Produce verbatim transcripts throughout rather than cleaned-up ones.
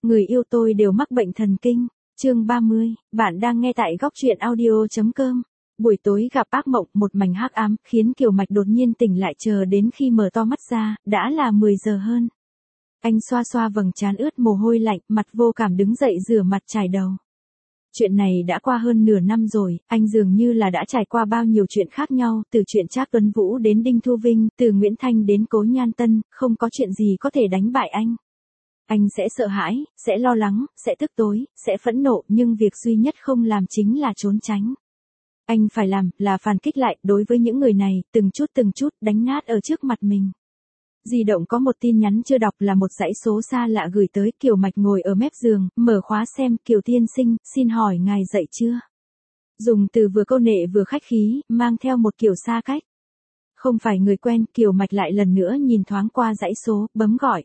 người yêu tôi đều mắc bệnh thần kinh. Chương ba mươi, bạn đang nghe tại góc truyện audio chấm com. Buổi tối gặp ác mộng, một mảnh hắc ám, khiến Kiều Mạch đột nhiên tỉnh lại, chờ đến khi mở to mắt ra, đã là mười giờ hơn. Anh xoa xoa vầng trán ướt mồ hôi lạnh, mặt vô cảm đứng dậy rửa mặt chải đầu. Chuyện này đã qua hơn nửa năm rồi, anh dường như là đã trải qua bao nhiêu chuyện khác nhau, từ chuyện Trác Tuấn Vũ đến Đinh Thu Vinh, từ Nguyễn Thanh đến Cố Nhan Tân, không có chuyện gì có thể đánh bại anh. Anh sẽ sợ hãi, sẽ lo lắng, sẽ tức tối, sẽ phẫn nộ, nhưng việc duy nhất không làm chính là trốn tránh. Anh phải làm, là phản kích lại, đối với những người này, từng chút từng chút, đánh nát ở trước mặt mình. Di động có một tin nhắn chưa đọc, là một dãy số xa lạ gửi tới. Kiều Mạch ngồi ở mép giường, mở khóa xem. Kiều tiên sinh, xin hỏi ngài dậy chưa? Dùng từ vừa câu nệ vừa khách khí, mang theo một kiểu xa cách. Không phải người quen, Kiều Mạch lại lần nữa nhìn thoáng qua dãy số, bấm gọi.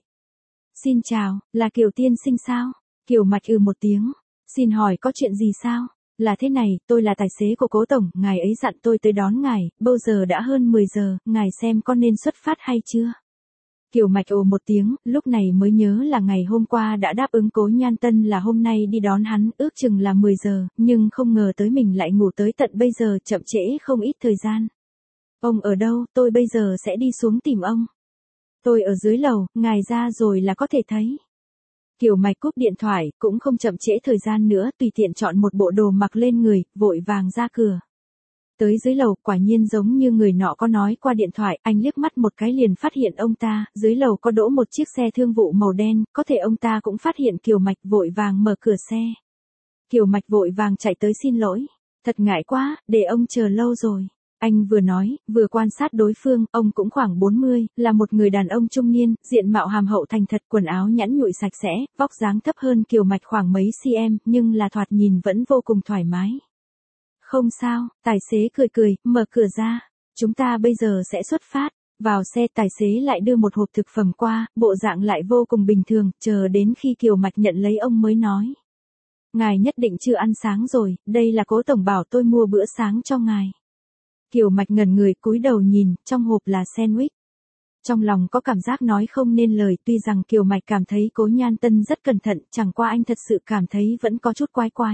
Xin chào, là Kiều tiên sinh sao? Kiều Mạch ừ một tiếng. Xin hỏi có chuyện gì sao? Là thế này, tôi là tài xế của Cố tổng, ngài ấy dặn tôi tới đón ngài, bây giờ đã hơn mười giờ, ngài xem có nên xuất phát hay chưa? Kiều Mạch ồ một tiếng, lúc này mới nhớ là ngày hôm qua đã đáp ứng Cố Nhan Tân là hôm nay đi đón hắn, ước chừng là mười giờ, nhưng không ngờ tới mình lại ngủ tới tận bây giờ, chậm trễ không ít thời gian. Ông ở đâu, tôi bây giờ sẽ đi xuống tìm ông. Tôi ở dưới lầu, ngài ra rồi là có thể thấy. Kiều Mạch cúp điện thoại, cũng không chậm trễ thời gian nữa, tùy tiện chọn một bộ đồ mặc lên người, vội vàng ra cửa. Tới dưới lầu, quả nhiên giống như người nọ có nói qua điện thoại, anh liếc mắt một cái liền phát hiện ông ta, dưới lầu có đỗ một chiếc xe thương vụ màu đen, có thể ông ta cũng phát hiện Kiều Mạch, vội vàng mở cửa xe. Kiều Mạch vội vàng chạy tới xin lỗi. Thật ngại quá, để ông chờ lâu rồi. Anh vừa nói, vừa quan sát đối phương, ông cũng khoảng bốn mươi, là một người đàn ông trung niên, diện mạo hàm hậu thành thật, quần áo nhẵn nhụi sạch sẽ, vóc dáng thấp hơn Kiều Mạch khoảng mấy cm, nhưng là thoạt nhìn vẫn vô cùng thoải mái. Không sao, tài xế cười cười, mở cửa ra. Chúng ta bây giờ sẽ xuất phát. Vào xe, tài xế lại đưa một hộp thực phẩm qua, bộ dạng lại vô cùng bình thường, chờ đến khi Kiều Mạch nhận lấy ông mới nói. Ngài nhất định chưa ăn sáng rồi, đây là Cố tổng bảo tôi mua bữa sáng cho ngài. Kiều Mạch ngẩn người cúi đầu nhìn, trong hộp là sandwich. Trong lòng có cảm giác nói không nên lời, tuy rằng Kiều Mạch cảm thấy Cố Nhan Tân rất cẩn thận, chẳng qua anh thật sự cảm thấy vẫn có chút quái quái.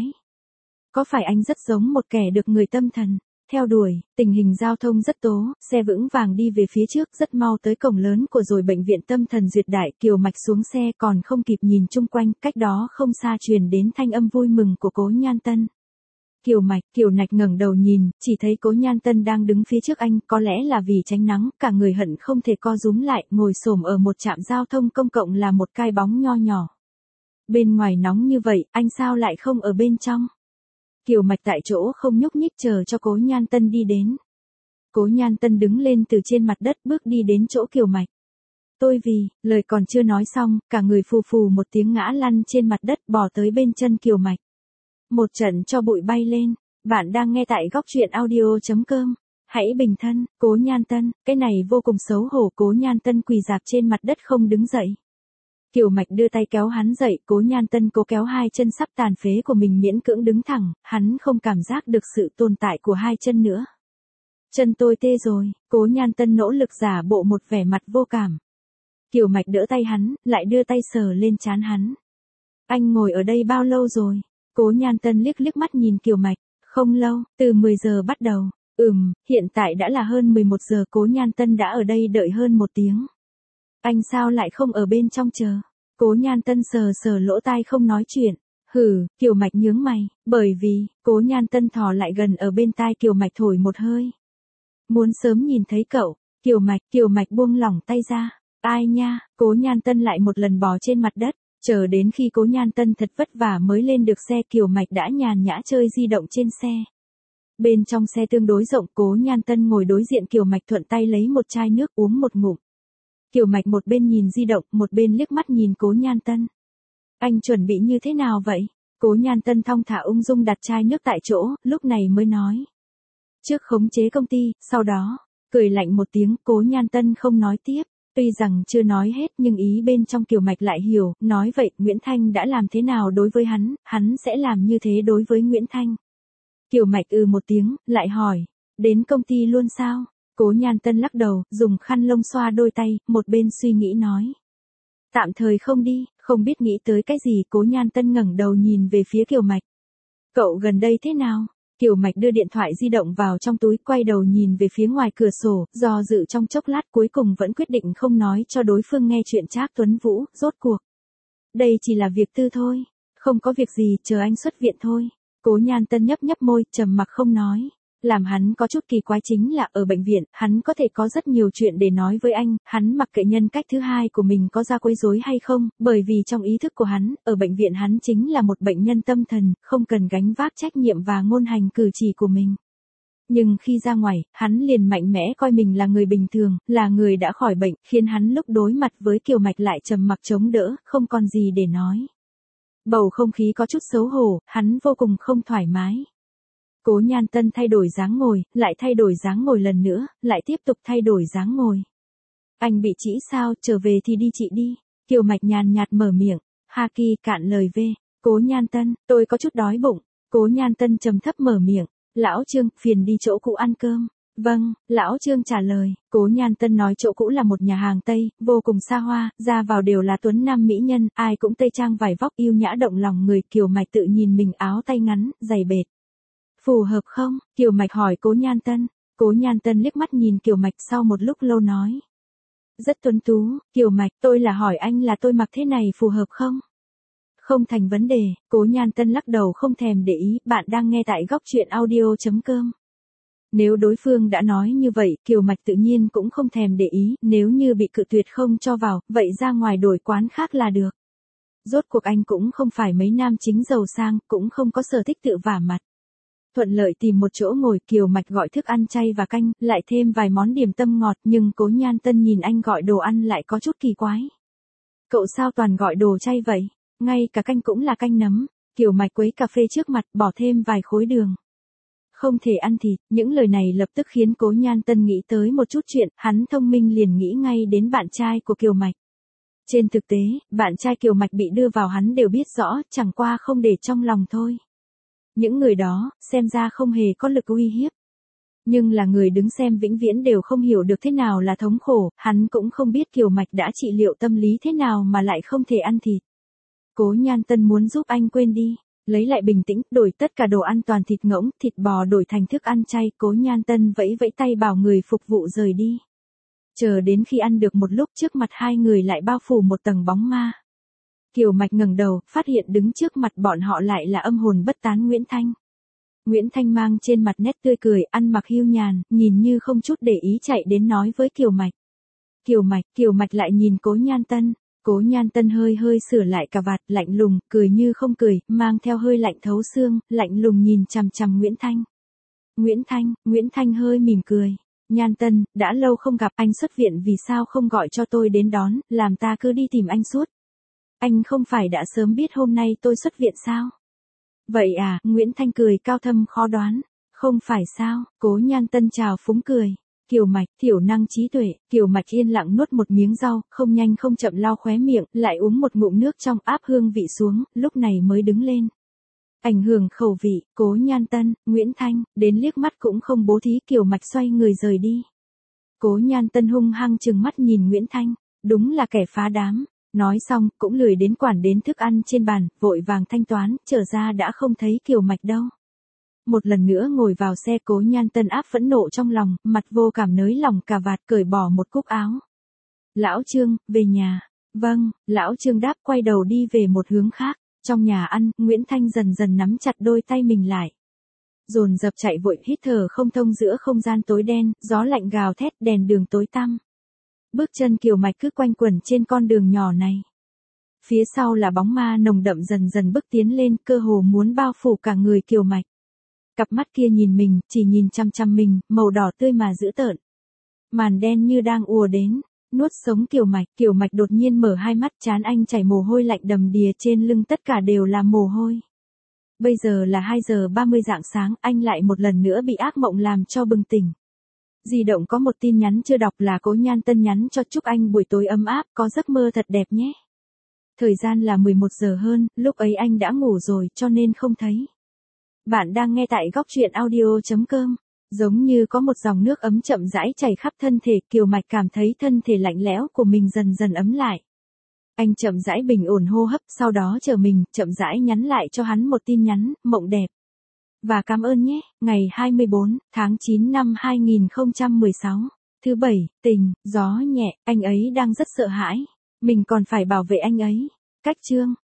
Có phải anh rất giống một kẻ được người tâm thần theo đuổi? Tình hình giao thông rất tố, xe vững vàng đi về phía trước, rất mau tới cổng lớn của rồi bệnh viện tâm thần Duyệt Đại. Kiều Mạch xuống xe còn không kịp nhìn chung quanh, cách đó không xa truyền đến thanh âm vui mừng của Cố Nhan Tân. Kiều Mạch, Kiều Mạch ngẩng đầu nhìn, chỉ thấy Cố Nhan Tân đang đứng phía trước anh, có lẽ là vì tránh nắng, cả người hận không thể co rúm lại, ngồi xổm ở một trạm giao thông công cộng là một cái bóng nho nhỏ. Bên ngoài nóng như vậy, anh sao lại không ở bên trong? Kiều Mạch tại chỗ không nhúc nhích chờ cho Cố Nhan Tân đi đến. Cố Nhan Tân đứng lên từ trên mặt đất bước đi đến chỗ Kiều Mạch. Tôi vì, lời còn chưa nói xong, cả người phù phù một tiếng ngã lăn trên mặt đất, bò tới bên chân Kiều Mạch. Một trận cho bụi bay lên. Bạn đang nghe tại góc truyện audio chấm com. Hãy bình thân. Cố Nhan Tân, cái này vô cùng xấu hổ. Cố Nhan Tân quỳ rạp trên mặt đất không đứng dậy. Kiều Mạch đưa tay kéo hắn dậy, Cố Nhan Tân cố kéo hai chân sắp tàn phế của mình miễn cưỡng đứng thẳng, hắn không cảm giác được sự tồn tại của hai chân nữa. Chân tôi tê rồi. Cố Nhan Tân nỗ lực giả bộ một vẻ mặt vô cảm. Kiều Mạch đỡ tay hắn, lại đưa tay sờ lên trán hắn. Anh ngồi ở đây bao lâu rồi? Cố Nhan Tân liếc liếc mắt nhìn Kiều Mạch. Không lâu, từ mười giờ bắt đầu. Ừm, hiện tại đã là hơn mười một giờ. Cố Nhan Tân đã ở đây đợi hơn một tiếng. Anh sao lại không ở bên trong chờ? Cố Nhan Tân sờ sờ lỗ tai không nói chuyện. Hừ, Kiều Mạch nhướng mày, bởi vì, Cố Nhan Tân thò lại gần ở bên tai Kiều Mạch thổi một hơi. Muốn sớm nhìn thấy cậu. Kiều Mạch, Kiều Mạch buông lỏng tay ra. Ai nha? Cố Nhan Tân lại một lần bò trên mặt đất. Chờ đến khi Cố Nhan Tân thật vất vả mới lên được xe, Kiều Mạch đã nhàn nhã chơi di động trên xe. Bên trong xe tương đối rộng, Cố Nhan Tân ngồi đối diện Kiều Mạch, thuận tay lấy một chai nước uống một ngụm. Kiều Mạch một bên nhìn di động, một bên liếc mắt nhìn Cố Nhan Tân. Anh chuẩn bị như thế nào vậy? Cố Nhan Tân thong thả ung dung đặt chai nước tại chỗ, lúc này mới nói. Trước khống chế công ty, sau đó, cười lạnh một tiếng. Cố Nhan Tân không nói tiếp. Tuy rằng chưa nói hết nhưng ý bên trong Kiều Mạch lại hiểu, nói vậy Nguyễn Thanh đã làm thế nào đối với hắn, hắn sẽ làm như thế đối với Nguyễn Thanh. Kiều Mạch ừ một tiếng, lại hỏi, đến công ty luôn sao? Cố Nhan Tân lắc đầu, dùng khăn lông xoa đôi tay, một bên suy nghĩ nói. Tạm thời không đi, Không biết nghĩ tới cái gì, Cố Nhan Tân ngẩng đầu nhìn về phía Kiều Mạch. Cậu gần đây thế nào? Kiều Mạch đưa điện thoại di động vào trong túi, quay đầu nhìn về phía ngoài cửa sổ, do dự trong chốc lát cuối cùng vẫn quyết định không nói cho đối phương nghe chuyện Trác Tuấn Vũ, rốt cuộc. Đây chỉ là việc tư thôi, không có việc gì, chờ anh xuất viện thôi. Cố Nhan Tân nhấp nhấp môi, trầm mặc không nói. Làm hắn có chút kỳ quái chính là ở bệnh viện, hắn có thể có rất nhiều chuyện để nói với anh, hắn mặc kệ nhân cách thứ hai của mình có ra quấy rối hay không, bởi vì trong ý thức của hắn, ở bệnh viện hắn chính là một bệnh nhân tâm thần, không cần gánh vác trách nhiệm và ngôn hành cử chỉ của mình. Nhưng khi ra ngoài, hắn liền mạnh mẽ coi mình là người bình thường, là người đã khỏi bệnh, khiến hắn lúc đối mặt với Kiều Mạch lại trầm mặc chống đỡ, không còn gì để nói. Bầu không khí có chút xấu hổ, hắn vô cùng không thoải mái. Cố Nhan Tân thay đổi dáng ngồi, lại thay đổi dáng ngồi lần nữa, lại tiếp tục thay đổi dáng ngồi. Anh bị trĩ sao, trở về thì đi chị đi. Kiều Mạch nhàn nhạt mở miệng. Haki cạn lời về. Cố Nhan Tân, tôi có chút đói bụng. Cố Nhan Tân trầm thấp mở miệng. Lão Trương, phiền đi chỗ cũ ăn cơm. Vâng, Lão Trương trả lời. Cố Nhan Tân nói chỗ cũ là một nhà hàng Tây, vô cùng xa hoa, ra vào đều là tuấn nam mỹ nhân, ai cũng tây trang vải vóc yêu nhã động lòng người. Kiều Mạch tự nhìn mình áo tay ngắn, giày bệt. Phù hợp không? Kiều Mạch hỏi Cố Nhan Tân. Cố Nhan Tân liếc mắt nhìn Kiều Mạch sau một lúc lâu nói. Rất tuấn tú, Kiều Mạch, tôi là hỏi anh là tôi mặc thế này phù hợp không? Không thành vấn đề, Cố Nhan Tân lắc đầu không thèm để ý, bạn đang nghe tại góc truyện audio.com. Nếu đối phương đã nói như vậy, Kiều Mạch tự nhiên cũng không thèm để ý, nếu như bị cự tuyệt không cho vào, vậy ra ngoài đổi quán khác là được. Rốt cuộc anh cũng không phải mấy nam chính giàu sang, cũng không có sở thích tự vả mặt. Thuận lợi tìm một chỗ ngồi, Kiều Mạch gọi thức ăn chay và canh, lại thêm vài món điểm tâm ngọt, nhưng Cố Nhan Tân nhìn anh gọi đồ ăn lại có chút kỳ quái. Cậu sao toàn gọi đồ chay vậy? Ngay cả canh cũng là canh nấm. Kiều Mạch quấy cà phê trước mặt, bỏ thêm vài khối đường. Không thể ăn thịt, những lời này lập tức khiến Cố Nhan Tân nghĩ tới một chút chuyện, hắn thông minh liền nghĩ ngay đến bạn trai của Kiều Mạch. Trên thực tế, bạn trai Kiều Mạch bị đưa vào hắn đều biết rõ, chẳng qua không để trong lòng thôi. Những người đó, xem ra không hề có lực uy hiếp. Nhưng là người đứng xem vĩnh viễn đều không hiểu được thế nào là thống khổ, hắn cũng không biết Kiều Mạch đã trị liệu tâm lý thế nào mà lại không thể ăn thịt. Cố Nhan Tân muốn giúp anh quên đi, lấy lại bình tĩnh, đổi tất cả đồ ăn toàn thịt ngỗng, thịt bò đổi thành thức ăn chay, Cố Nhan Tân vẫy vẫy tay bảo người phục vụ rời đi. Chờ đến khi ăn được một lúc trước mặt hai người lại bao phủ một tầng bóng ma. Kiều Mạch ngẩng đầu, phát hiện đứng trước mặt bọn họ lại là âm hồn bất tán Nguyễn Thanh. Nguyễn Thanh mang trên mặt nét tươi cười, ăn mặc hiu nhàn, nhìn như không chút để ý chạy đến nói với Kiều Mạch. Kiều Mạch, Kiều Mạch lại nhìn Cố Nhan Tân. Cố Nhan Tân hơi hơi sửa lại cà vạt, lạnh lùng, cười như không cười, mang theo hơi lạnh thấu xương, lạnh lùng nhìn chằm chằm Nguyễn Thanh. Nguyễn Thanh, Nguyễn Thanh hơi mỉm cười. Nhan Tân, đã lâu không gặp, anh xuất viện vì sao không gọi cho tôi đến đón, làm ta cứ đi tìm anh suốt. Anh không phải đã sớm biết hôm nay tôi xuất viện sao? Vậy à, Nguyễn Thanh cười cao thâm khó đoán. Không phải sao, Cố Nhan Tân chào phúng cười. Kiều Mạch, thiểu năng trí tuệ, Kiều Mạch yên lặng nuốt một miếng rau, không nhanh không chậm lau khóe miệng, lại uống một ngụm nước trong áp hương vị xuống, lúc này mới đứng lên. Ảnh hưởng khẩu vị, Cố Nhan Tân, Nguyễn Thanh, đến liếc mắt cũng không bố thí. Kiều Mạch xoay người rời đi. Cố Nhan Tân hung hăng trừng mắt nhìn Nguyễn Thanh, đúng là kẻ phá đám. Nói xong, cũng lười đến quản đến thức ăn trên bàn, vội vàng thanh toán, trở ra đã không thấy Kiều Mạch đâu. Một lần nữa ngồi vào xe, Cố Nhan Tân áp phẫn nộ trong lòng, mặt vô cảm nới lỏng cà vạt, cởi bỏ một cúc áo. Lão Trương, về nhà. Vâng, Lão Trương đáp, quay đầu đi về một hướng khác. Trong nhà ăn, Nguyễn Thanh dần dần nắm chặt đôi tay mình lại. Dồn dập chạy vội, hít thở không thông giữa không gian tối đen, gió lạnh gào thét, đèn đường tối tăm. Bước chân Kiều Mạch cứ quanh quẩn trên con đường nhỏ này. Phía sau là bóng ma nồng đậm dần dần bước tiến lên, cơ hồ muốn bao phủ cả người Kiều Mạch. Cặp mắt kia nhìn mình, chỉ nhìn chăm chăm mình, màu đỏ tươi mà dữ tợn. Màn đen như đang ùa đến, nuốt sống Kiều Mạch. Kiều Mạch đột nhiên mở hai mắt, trán anh chảy mồ hôi lạnh đầm đìa, trên lưng tất cả đều là mồ hôi. Bây giờ là hai giờ ba mươi rạng sáng, anh lại một lần nữa bị ác mộng làm cho bừng tỉnh. Di động có một tin nhắn chưa đọc, là Cố Nhan Tân nhắn cho chúc anh buổi tối ấm áp, có giấc mơ thật đẹp nhé. Thời gian là mười một giờ hơn, lúc ấy anh đã ngủ rồi cho nên không thấy. Bạn đang nghe tại góc truyện audio.com. Giống như có một dòng nước ấm chậm rãi chảy khắp thân thể, Kiều Mạch cảm thấy thân thể lạnh lẽo của mình dần dần ấm lại. Anh chậm rãi bình ổn hô hấp, sau đó chờ mình, chậm rãi nhắn lại cho hắn một tin nhắn, mộng đẹp. Và cảm ơn nhé, ngày hai mươi bốn tháng chín năm hai nghìn không trăm mười sáu. Thứ bảy, tình, gió nhẹ, anh ấy đang rất sợ hãi. Mình còn phải bảo vệ anh ấy. Cách chương.